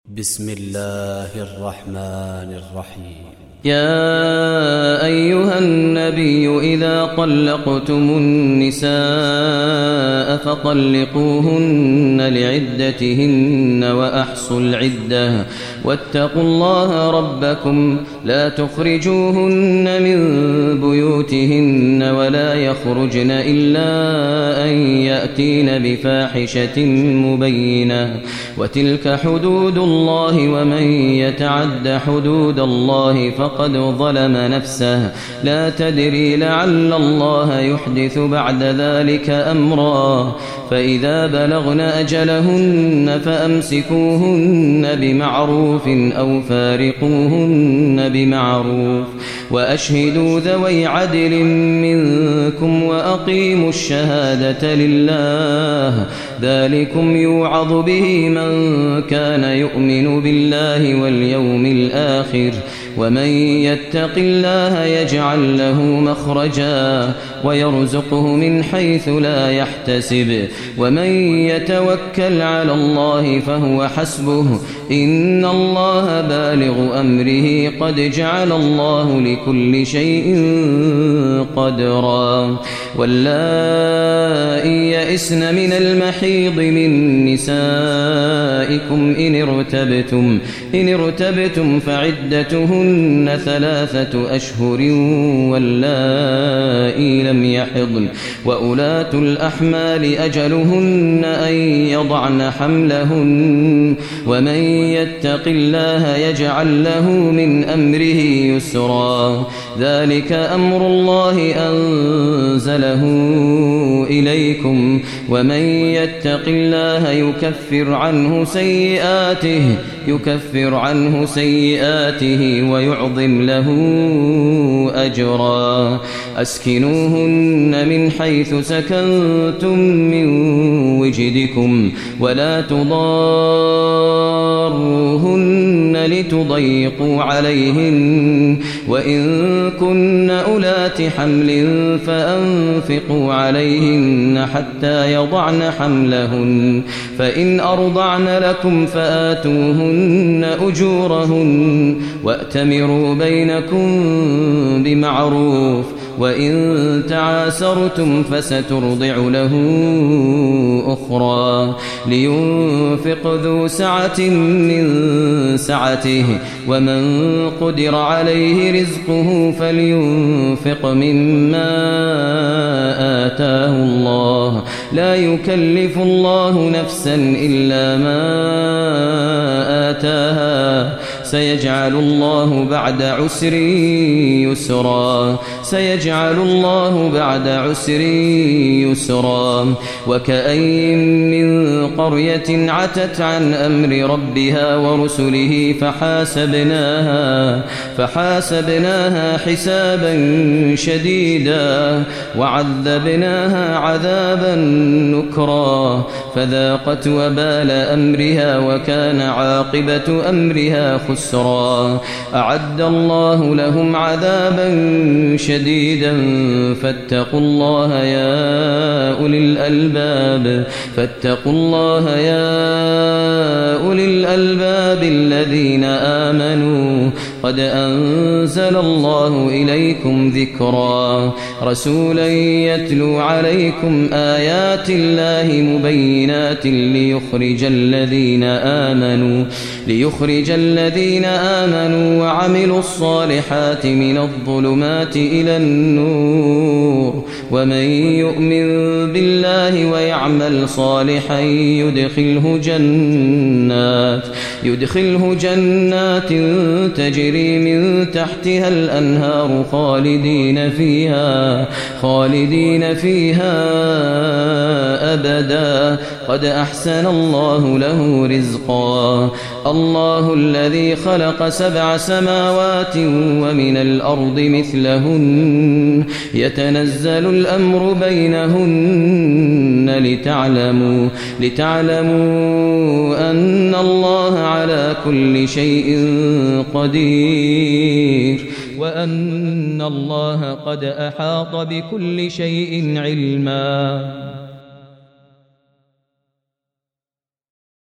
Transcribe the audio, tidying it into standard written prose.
بسم الله الرحمن الرحيم. يا أيها النبي إذا طلقتم النساء فطلقوهن لعدتهن وأحصوا العدة واتقوا الله ربكم لا تخرجوهن من بيوتهن ولا يخرجن إلا أن يأتين بفاحشة مبينة وتلك حدود الله ومن يتعد حدود الله فقد ظلم نفسه لا تدري لعل الله يحدث بعد ذلك أمرا فإذا بلغن أجلهن فأمسكوهن بمعروف أو فارقوهن بمعروف وأشهدوا ذوي عدل منكم وأقيموا الشهادة لله ذلكم يوعظ به من كان يؤمن بالله واليوم الآخر ومن يتق الله يجعل له مخرجا ويرزقه من حيث لا يحتسب ومن يتوكل على الله فهو حسبه إن الله بالغ أمره قد جعل الله لكل شيء قدرا واللائي يئسن من المحيض من نسائكم إن ارتبتم فعدتهن 3 أشهر واللائي لم يحضن وأولاة الأحمال أجلهن أن يضعن حملهن ومن يتق الله يجعل له من أمره يسرا ذلك أمر الله أنزله إليكم ومن يتق الله يكفر عنه سيئاته ويعظم له أجرا أسكنوهن من حيث سكنتم من وجدكم ولا تضاروهن لتضيقوا عليهن وإن كن أولات حمل فأنفقوا عليهن حتى يضعن حملهن فإن أرضعن لكم فآتوهن أجورهن وأتمروا بينكم بمعروف وإن تعاسرتم فسترضع له أخرى لينفق ذو سعة من سعته ومن قدر عليه رزقه فلينفق مما آتاه الله لا يكلف الله نفسا إلا ما آتاها سيجعل الله بعد عسر يسرا وكأين من قرية عتت عن أمر ربها ورسله فحاسبناها حسابا شديدا وعذبناها عذابا نكرا فذاقت وبال أمرها وكان عاقبة أمرها خسرا أعد الله لهم عذابا شديدا فاتقوا الله يا أولي الألباب الذين آمنوا قد أنزل الله إليكم ذكرا رسولا يتلو عليكم آيات الله مبينات ليخرج الذين آمنوا وعملوا الصالحات من الظلمات إلى النور ومن يؤمن بالله ويعمل صالحا يدخله جنات تجري من تحتها الأنهار خالدين فيها أبدا قد أحسن الله له رزقا الله الذي خلق 7 سماوات ومن الأرض مثلهن يتنزل الأمر بينهن لتعلموا أن الله على كل شيء قدير وأن الله قد أحاط بكل شيء علما.